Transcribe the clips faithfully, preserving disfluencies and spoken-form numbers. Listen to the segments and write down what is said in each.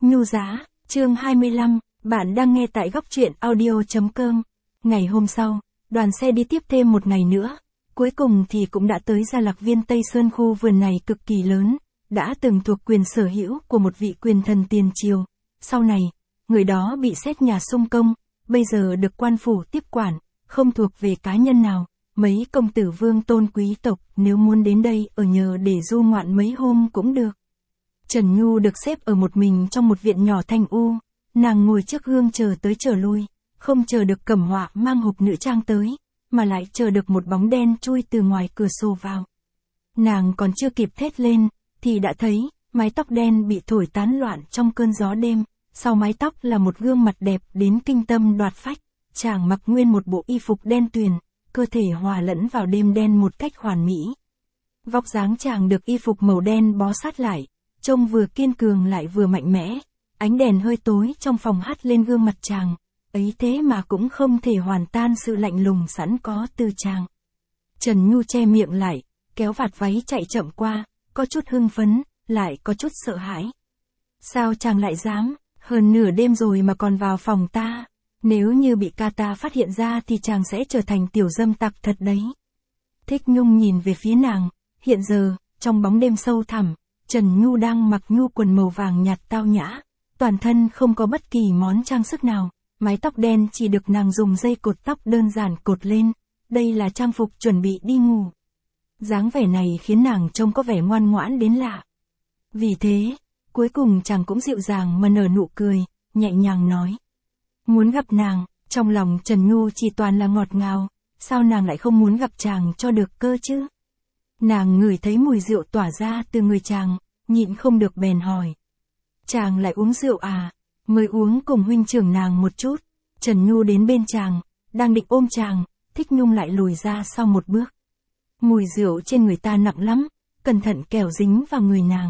Nhu Giá, chương hai mươi lăm, bạn đang nghe tại góc truyện audio chấm com. Ngày hôm sau, đoàn xe đi tiếp thêm một ngày nữa, cuối cùng thì cũng đã tới Gia Lạc Viên Tây Sơn. Khu vườn này cực kỳ lớn, đã từng thuộc quyền sở hữu của một vị quyền thần tiền triều. Sau này, người đó bị xét nhà xung công, bây giờ được quan phủ tiếp quản, không thuộc về cá nhân nào. Mấy công tử vương tôn quý tộc nếu muốn đến đây ở nhờ để du ngoạn mấy hôm cũng được. Trần Nhu được xếp ở một mình trong một viện nhỏ thanh u, nàng ngồi trước gương chờ tới chờ lui, không chờ được Cẩm Họa mang hộp nữ trang tới, mà lại chờ được một bóng đen chui từ ngoài cửa sổ vào. Nàng còn chưa kịp thét lên, thì đã thấy, mái tóc đen bị thổi tán loạn trong cơn gió đêm, sau mái tóc là một gương mặt đẹp đến kinh tâm đoạt phách, chàng mặc nguyên một bộ y phục đen tuyền, cơ thể hòa lẫn vào đêm đen một cách hoàn mỹ. Vóc dáng chàng được y phục màu đen bó sát lại, trông vừa kiên cường lại vừa mạnh mẽ, ánh đèn hơi tối trong phòng hắt lên gương mặt chàng, ấy thế mà cũng không thể hoàn tan sự lạnh lùng sẵn có từ chàng. Trần Nhu che miệng lại, kéo vạt váy chạy chậm qua, có chút hưng phấn, lại có chút sợ hãi. Sao chàng lại dám, hơn nửa đêm rồi mà còn vào phòng ta, nếu như bị ca ta phát hiện ra thì chàng sẽ trở thành tiểu dâm tặc thật đấy. Thích Nhung nhìn về phía nàng, hiện giờ, trong bóng đêm sâu thẳm, Trần Nhu đang mặc nhu quần màu vàng nhạt tao nhã, toàn thân không có bất kỳ món trang sức nào, mái tóc đen chỉ được nàng dùng dây cột tóc đơn giản cột lên, đây là trang phục chuẩn bị đi ngủ. Dáng vẻ này khiến nàng trông có vẻ ngoan ngoãn đến lạ. Vì thế, cuối cùng chàng cũng dịu dàng mà nở nụ cười, nhẹ nhàng nói. Muốn gặp nàng, trong lòng Trần Nhu chỉ toàn là ngọt ngào, sao nàng lại không muốn gặp chàng cho được cơ chứ? Nàng ngửi thấy mùi rượu tỏa ra từ người chàng, nhịn không được bèn hỏi. Chàng lại uống rượu à? Mới uống cùng huynh trưởng nàng một chút. Trần Nhu đến bên chàng, đang định ôm chàng, Thích Nhung lại lùi ra sau một bước. Mùi rượu trên người ta nặng lắm, cẩn thận kẻo dính vào người nàng.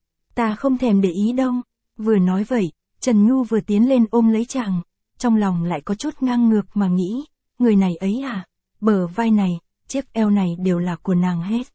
Ta không thèm để ý đâu. Vừa nói vậy, Trần Nhu vừa tiến lên ôm lấy chàng, trong lòng lại có chút ngang ngược mà nghĩ, người này ấy à, bờ vai này, chiếc eo này đều là của nàng hết.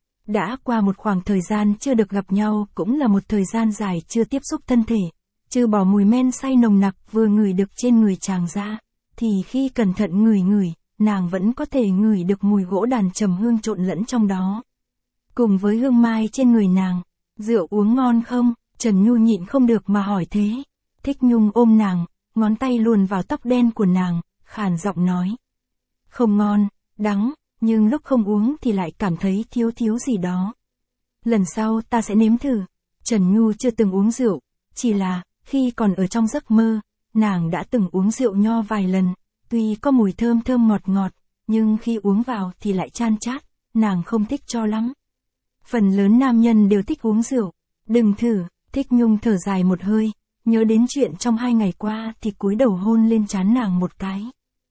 Đã qua một khoảng thời gian chưa được gặp nhau, cũng là một thời gian dài chưa tiếp xúc thân thể, trừ bỏ mùi men say nồng nặc vừa ngửi được trên người chàng ra, thì khi cẩn thận ngửi ngửi, nàng vẫn có thể ngửi được mùi gỗ đàn trầm hương trộn lẫn trong đó. Cùng với hương mai trên người nàng, rượu uống ngon không? Trần Nhu nhịn không được mà hỏi thế. Thích Nhung ôm nàng, ngón tay luồn vào tóc đen của nàng, khàn giọng nói. Không ngon, đắng, nhưng lúc không uống thì lại cảm thấy thiếu thiếu gì đó. Lần sau ta sẽ nếm thử. Trần Nhu chưa từng uống rượu, chỉ là, khi còn ở trong giấc mơ, nàng đã từng uống rượu nho vài lần, tuy có mùi thơm thơm ngọt ngọt, nhưng khi uống vào thì lại chan chát, nàng không thích cho lắm. Phần lớn nam nhân đều thích uống rượu, đừng thử. Thích Nhung thở dài một hơi, nhớ đến chuyện trong hai ngày qua thì cúi đầu hôn lên trán nàng một cái.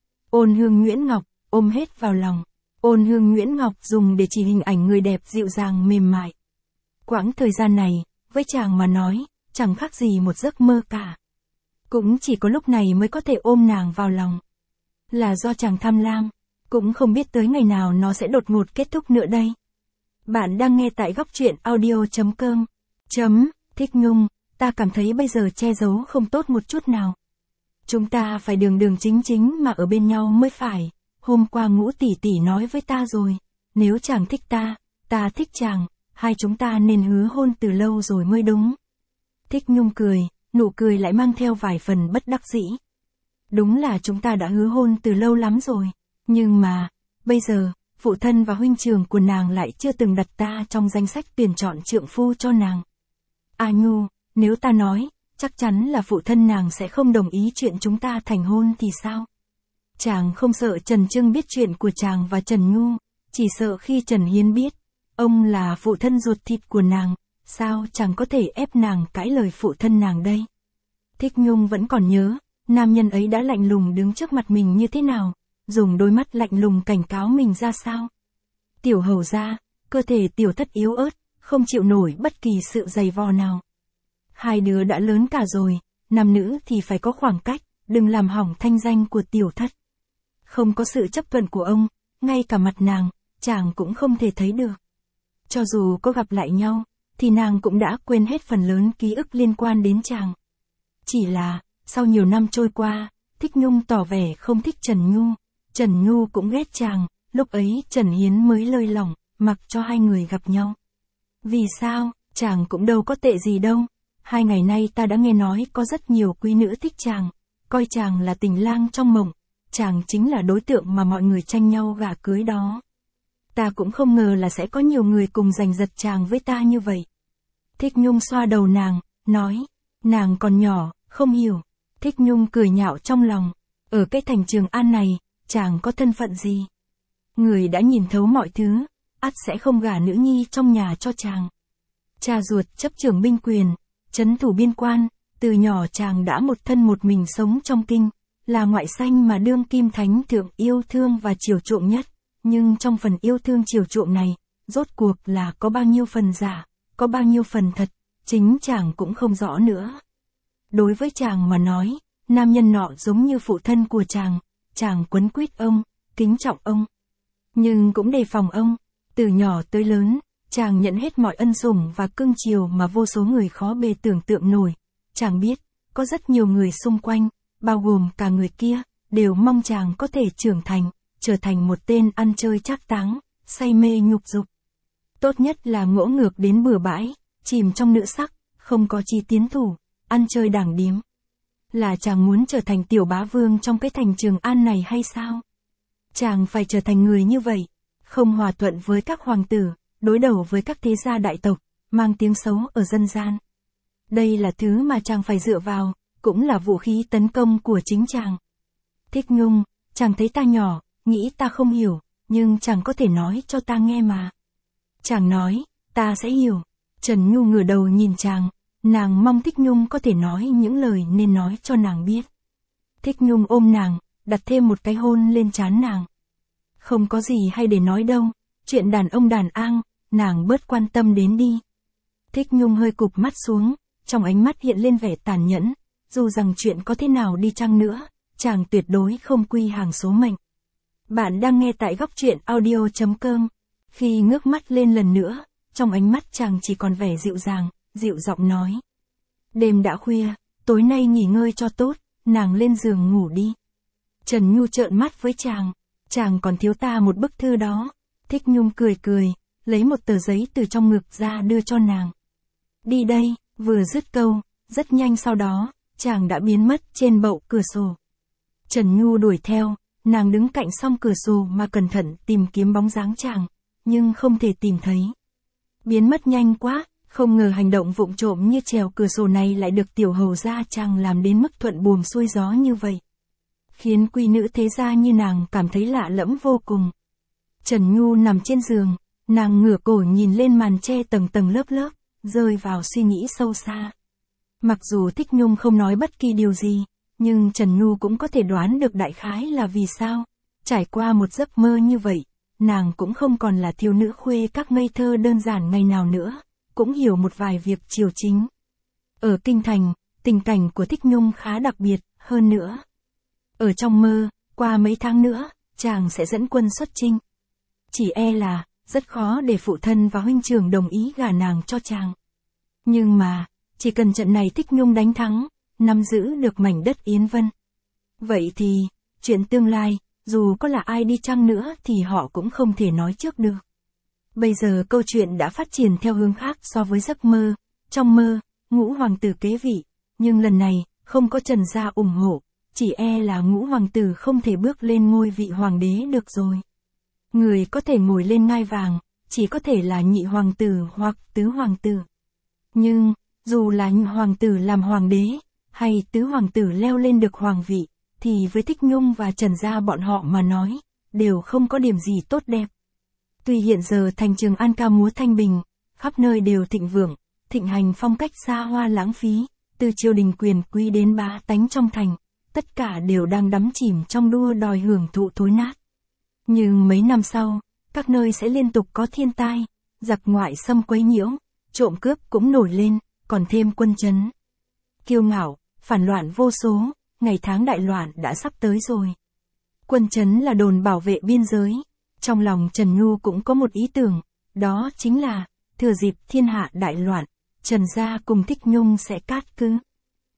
Ôn Hương Nguyễn Ngọc, ôm hết vào lòng. Ôn Hương Nguyễn Ngọc dùng để chỉ hình ảnh người đẹp dịu dàng mềm mại. Quãng thời gian này, với chàng mà nói, chẳng khác gì một giấc mơ cả. Cũng chỉ có lúc này mới có thể ôm nàng vào lòng. Là do chàng tham lam, cũng không biết tới ngày nào nó sẽ đột ngột kết thúc nữa đây. Bạn đang nghe tại góc truyện audio chấm com. Chấm, Thích Nhung, ta cảm thấy bây giờ che giấu không tốt một chút nào. Chúng ta phải đường đường chính chính mà ở bên nhau mới phải. Hôm qua Ngũ tỷ tỷ nói với ta rồi, nếu chàng thích ta, ta thích chàng, hai chúng ta nên hứa hôn từ lâu rồi mới đúng. Thích Nhung cười, nụ cười lại mang theo vài phần bất đắc dĩ. Đúng là chúng ta đã hứa hôn từ lâu lắm rồi, nhưng mà, bây giờ, phụ thân và huynh trưởng của nàng lại chưa từng đặt ta trong danh sách tuyển chọn trượng phu cho nàng. A Nhu, nếu ta nói, chắc chắn là phụ thân nàng sẽ không đồng ý chuyện chúng ta thành hôn thì sao? Chàng không sợ Trần Trưng biết chuyện của chàng và Trần Nhu, chỉ sợ khi Trần Hiên biết, ông là phụ thân ruột thịt của nàng, sao chàng có thể ép nàng cãi lời phụ thân nàng đây? Thích Nhung vẫn còn nhớ, nam nhân ấy đã lạnh lùng đứng trước mặt mình như thế nào, dùng đôi mắt lạnh lùng cảnh cáo mình ra sao. Tiểu hầu gia, cơ thể tiểu thất yếu ớt, không chịu nổi bất kỳ sự dày vò nào. Hai đứa đã lớn cả rồi, nam nữ thì phải có khoảng cách, đừng làm hỏng thanh danh của tiểu thất. Không có sự chấp thuận của ông, ngay cả mặt nàng, chàng cũng không thể thấy được. Cho dù có gặp lại nhau, thì nàng cũng đã quên hết phần lớn ký ức liên quan đến chàng. Chỉ là, sau nhiều năm trôi qua, Thích Nhung tỏ vẻ không thích Trần Nhu, Trần Nhu cũng ghét chàng, lúc ấy Trần Hiến mới lơi lỏng, mặc cho hai người gặp nhau. Vì sao, chàng cũng đâu có tệ gì đâu, hai ngày nay ta đã nghe nói có rất nhiều quý nữ thích chàng, coi chàng là tình lang trong mộng, chàng chính là đối tượng mà mọi người tranh nhau gả cưới đó. Ta cũng không ngờ là sẽ có nhiều người cùng giành giật chàng với ta như vậy. Thích Nhung xoa đầu nàng, nói, nàng còn nhỏ, không hiểu. Thích Nhung cười nhạo trong lòng, ở cái thành Trường An này, chàng có thân phận gì? Người đã nhìn thấu mọi thứ, ắt sẽ không gả nữ nhi trong nhà cho chàng. Cha ruột chấp trưởng binh quyền, trấn thủ biên quan, từ nhỏ chàng đã một thân một mình sống trong kinh, là ngoại sanh mà đương kim thánh thượng yêu thương và chiều chuộng nhất, nhưng trong phần yêu thương chiều chuộng này, rốt cuộc là có bao nhiêu phần giả, có bao nhiêu phần thật, chính chàng cũng không rõ nữa. Đối với chàng mà nói, nam nhân nọ giống như phụ thân của chàng, chàng quấn quýt ông, kính trọng ông, nhưng cũng đề phòng ông. Từ nhỏ tới lớn, chàng nhận hết mọi ân sủng và cưng chiều mà vô số người khó bề tưởng tượng nổi. Chàng biết, có rất nhiều người xung quanh, bao gồm cả người kia, đều mong chàng có thể trưởng thành, trở thành một tên ăn chơi trác táng, say mê nhục dục. Tốt nhất là ngỗ ngược đến bừa bãi, chìm trong nữ sắc, không có chi tiến thủ, ăn chơi đảng điếm. Là chàng muốn trở thành tiểu bá vương trong cái thành Trường An này hay sao? Chàng phải trở thành người như vậy, không hòa thuận với các hoàng tử, đối đầu với các thế gia đại tộc, mang tiếng xấu ở dân gian. Đây là thứ mà chàng phải dựa vào, cũng là vũ khí tấn công của chính chàng. Thích Nhung, chàng thấy ta nhỏ, nghĩ ta không hiểu, nhưng chàng có thể nói cho ta nghe mà. Chàng nói, ta sẽ hiểu. Trần Nhu ngửa đầu nhìn chàng, nàng mong Thích Nhung có thể nói những lời nên nói cho nàng biết. Thích Nhung ôm nàng, đặt thêm một cái hôn lên trán nàng. Không có gì hay để nói đâu, chuyện đàn ông đàn an, nàng bớt quan tâm đến đi. Thích Nhung hơi cụp mắt xuống, trong ánh mắt hiện lên vẻ tàn nhẫn, dù rằng chuyện có thế nào đi chăng nữa, chàng tuyệt đối không quy hàng số mệnh. Bạn đang nghe tại góc truyện audio chấm com. Khi ngước mắt lên lần nữa, trong ánh mắt chàng chỉ còn vẻ dịu dàng, dịu giọng nói. Đêm đã khuya, tối nay nghỉ ngơi cho tốt, nàng lên giường ngủ đi. Trần Nhu trợn mắt với chàng, chàng còn thiếu ta một bức thư đó. Thích Nhung cười cười, lấy một tờ giấy từ trong ngực ra đưa cho nàng. Đi đây, vừa dứt câu, rất nhanh sau đó, chàng đã biến mất trên bậu cửa sổ. Trần Nhu đuổi theo, nàng đứng cạnh song cửa sổ mà cẩn thận tìm kiếm bóng dáng chàng, nhưng không thể tìm thấy. Biến mất nhanh quá, không ngờ hành động vụng trộm như trèo cửa sổ này lại được tiểu hầu gia chàng làm đến mức thuận buồm xuôi gió như vậy. Khiến quý nữ thế gia như nàng cảm thấy lạ lẫm vô cùng. Trần Nhu nằm trên giường, nàng ngửa cổ nhìn lên màn che tầng tầng lớp lớp, rơi vào suy nghĩ sâu xa. Mặc dù Thích Nhung không nói bất kỳ điều gì, nhưng Trần Nhu cũng có thể đoán được đại khái là vì sao. Trải qua một giấc mơ như vậy, nàng cũng không còn là thiếu nữ khuê các ngây thơ đơn giản ngày nào nữa, cũng hiểu một vài việc triều chính. Ở kinh thành, tình cảnh của Thích Nhung khá đặc biệt, hơn nữa. Ở trong mơ, qua mấy tháng nữa, chàng sẽ dẫn quân xuất chinh. Chỉ e là, rất khó để phụ thân và huynh trưởng đồng ý gả nàng cho chàng. Nhưng mà, chỉ cần trận này Thích Nhung đánh thắng, nắm giữ được mảnh đất Yến Vân. Vậy thì, chuyện tương lai, dù có là ai đi chăng nữa thì họ cũng không thể nói trước được. Bây giờ câu chuyện đã phát triển theo hướng khác so với giấc mơ. Trong mơ, ngũ hoàng tử kế vị, nhưng lần này, không có Trần gia ủng hộ, chỉ e là ngũ hoàng tử không thể bước lên ngôi vị hoàng đế được rồi. Người có thể ngồi lên ngai vàng, chỉ có thể là nhị hoàng tử hoặc tứ hoàng tử. Nhưng, dù là nhị hoàng tử làm hoàng đế, hay tứ hoàng tử leo lên được hoàng vị, thì với Thích Nhung và Trần gia bọn họ mà nói, đều không có điểm gì tốt đẹp. Tuy hiện giờ thành Trường An ca múa thanh bình, khắp nơi đều thịnh vượng, thịnh hành phong cách xa hoa lãng phí, từ triều đình quyền quý đến bá tánh trong thành, tất cả đều đang đắm chìm trong đua đòi hưởng thụ thối nát. Nhưng mấy năm sau, các nơi sẽ liên tục có thiên tai, giặc ngoại xâm quấy nhiễu, trộm cướp cũng nổi lên, còn thêm quân trấn. Kiêu ngạo, phản loạn vô số, ngày tháng đại loạn đã sắp tới rồi. Quân trấn là đồn bảo vệ biên giới. Trong lòng Trần Nhu cũng có một ý tưởng, đó chính là, thừa dịp thiên hạ đại loạn, Trần gia cùng Thích Nhung sẽ cát cứ.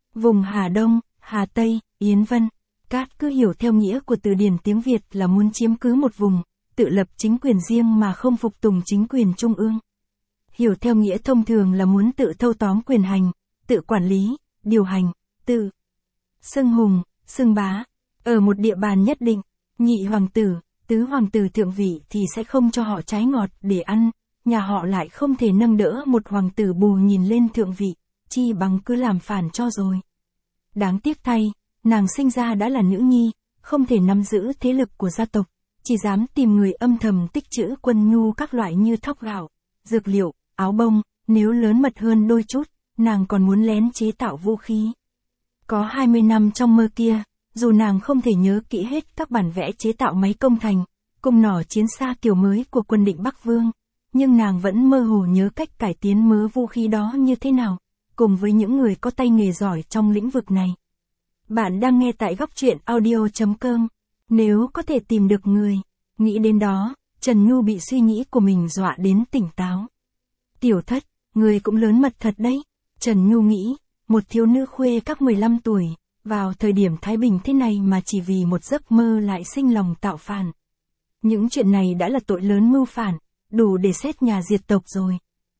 Vùng Hà Đông, Hà Tây, Yến Vân. Cát cứ hiểu theo nghĩa của từ điển tiếng Việt là muốn chiếm cứ một vùng, tự lập chính quyền riêng mà không phục tùng chính quyền trung ương. Hiểu theo nghĩa thông thường là muốn tự thâu tóm quyền hành, tự quản lý, điều hành, tự xưng hùng, xưng bá. Ở một địa bàn nhất định, nhị hoàng tử, tứ hoàng tử thượng vị thì sẽ không cho họ trái ngọt để ăn, nhà họ lại không thể nâng đỡ một hoàng tử bù nhìn lên thượng vị, chi bằng cứ làm phản cho rồi. Đáng tiếc thay, nàng sinh ra đã là nữ nhi, không thể nắm giữ thế lực của gia tộc, chỉ dám tìm người âm thầm tích trữ quân nhu các loại như thóc gạo, dược liệu, áo bông, nếu lớn mật hơn đôi chút, nàng còn muốn lén chế tạo vũ khí. Có hai mươi năm trong mơ kia, dù nàng không thể nhớ kỹ hết các bản vẽ chế tạo máy công thành, cung nỏ chiến xa kiểu mới của quân Định Bắc Vương, nhưng nàng vẫn mơ hồ nhớ cách cải tiến mớ vũ khí đó như thế nào, cùng với những người có tay nghề giỏi trong lĩnh vực này. Bạn đang nghe tại góc truyện audio.com. Nếu có thể tìm được người, nghĩ đến đó, Trần Nhu bị suy nghĩ của mình dọa đến tỉnh táo. Tiểu Thất, người cũng lớn mật thật đấy. Trần Nhu nghĩ, một thiếu nữ khuê các mười lăm tuổi, vào thời điểm thái bình thế này mà chỉ vì một giấc mơ lại sinh lòng tạo phản. Những chuyện này đã là tội lớn mưu phản, đủ để xét nhà diệt tộc rồi.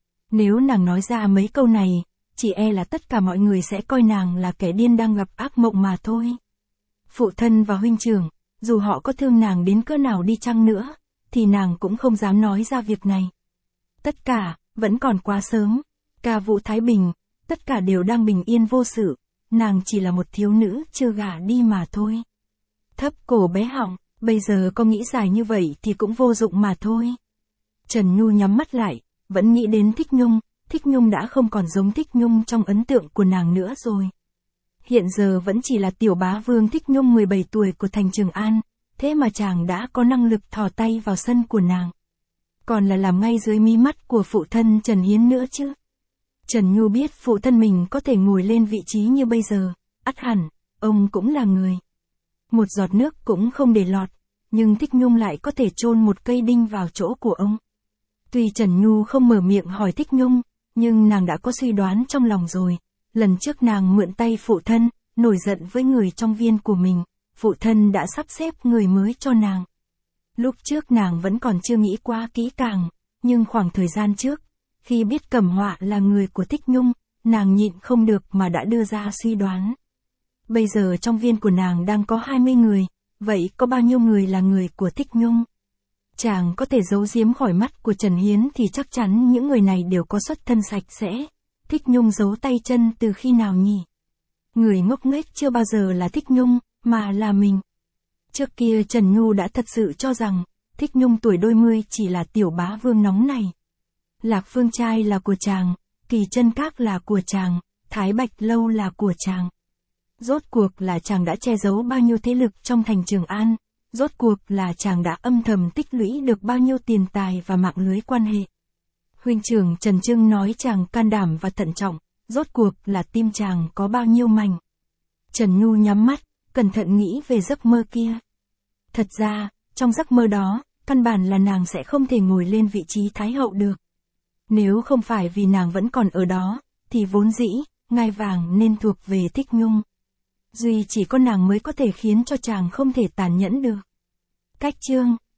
Nếu nàng nói ra mấy câu này, chỉ e là tất cả mọi người sẽ coi nàng là kẻ điên đang gặp ác mộng mà thôi. Phụ thân và huynh trưởng, dù họ có thương nàng đến cỡ nào đi chăng nữa, thì nàng cũng không dám nói ra việc này. Tất cả, vẫn còn quá sớm. Ca vũ thái bình, tất cả đều đang bình yên vô sự, nàng chỉ là một thiếu nữ chưa gả đi mà thôi. Thấp cổ bé họng, bây giờ có nghĩ dài như vậy thì cũng vô dụng mà thôi. Trần Nhu nhắm mắt lại, vẫn nghĩ đến Thích Nhung. Thích Nhung đã không còn giống Thích Nhung trong ấn tượng của nàng nữa rồi. Hiện giờ vẫn chỉ là tiểu bá vương Thích Nhung mười bảy tuổi của thành Trường An, thế mà chàng đã có năng lực thò tay vào sân của nàng. Còn là làm ngay dưới mí mắt của phụ thân Trần Hiến nữa chứ. Trần Nhu biết phụ thân mình có thể ngồi lên vị trí như bây giờ, ắt hẳn, ông cũng là người. Một giọt nước cũng không để lọt, nhưng Thích Nhung lại có thể chôn một cây đinh vào chỗ của ông. Tuy Trần Nhu không mở miệng hỏi Thích Nhung, nhưng nàng đã có suy đoán trong lòng rồi. Lần trước nàng mượn tay phụ thân, nổi giận với người trong viên của mình, phụ thân đã sắp xếp người mới cho nàng. Lúc trước nàng vẫn còn chưa nghĩ quá kỹ càng, nhưng khoảng thời gian trước, khi biết Cẩm Họa là người của Thích Nhung, nàng nhịn không được mà đã đưa ra suy đoán. Bây giờ trong viên của nàng đang có hai mươi người, vậy có bao nhiêu người là người của Thích Nhung? Chàng có thể giấu giếm khỏi mắt của Trần Hiến thì chắc chắn những người này đều có xuất thân sạch sẽ. Thích Nhung giấu tay chân từ khi nào nhỉ? Người ngốc nghếch chưa bao giờ là Thích Nhung, mà là mình. Trước kia Trần Nhu đã thật sự cho rằng, Thích Nhung tuổi đôi mươi chỉ là tiểu bá vương nóng này. Lạc Phương Trai là của chàng, Kỳ Chân Các là của chàng, Thái Bạch Lâu là của chàng. Rốt cuộc là chàng đã che giấu bao nhiêu thế lực trong thành Trường An, rốt cuộc là chàng đã âm thầm tích lũy được bao nhiêu tiền tài và mạng lưới quan hệ. Huynh trưởng Trần Trưng nói chàng can đảm và thận trọng, rốt cuộc là tim chàng có bao nhiêu mảnh. Trần Nhu nhắm mắt, cẩn thận nghĩ về giấc mơ kia. Thật ra, trong giấc mơ đó, căn bản là nàng sẽ không thể ngồi lên vị trí Thái Hậu được. Nếu không phải vì nàng vẫn còn ở đó, thì vốn dĩ, ngai vàng nên thuộc về Thích Nhung. Duy chỉ có nàng mới có thể khiến cho chàng không thể tàn nhẫn được. Cách chương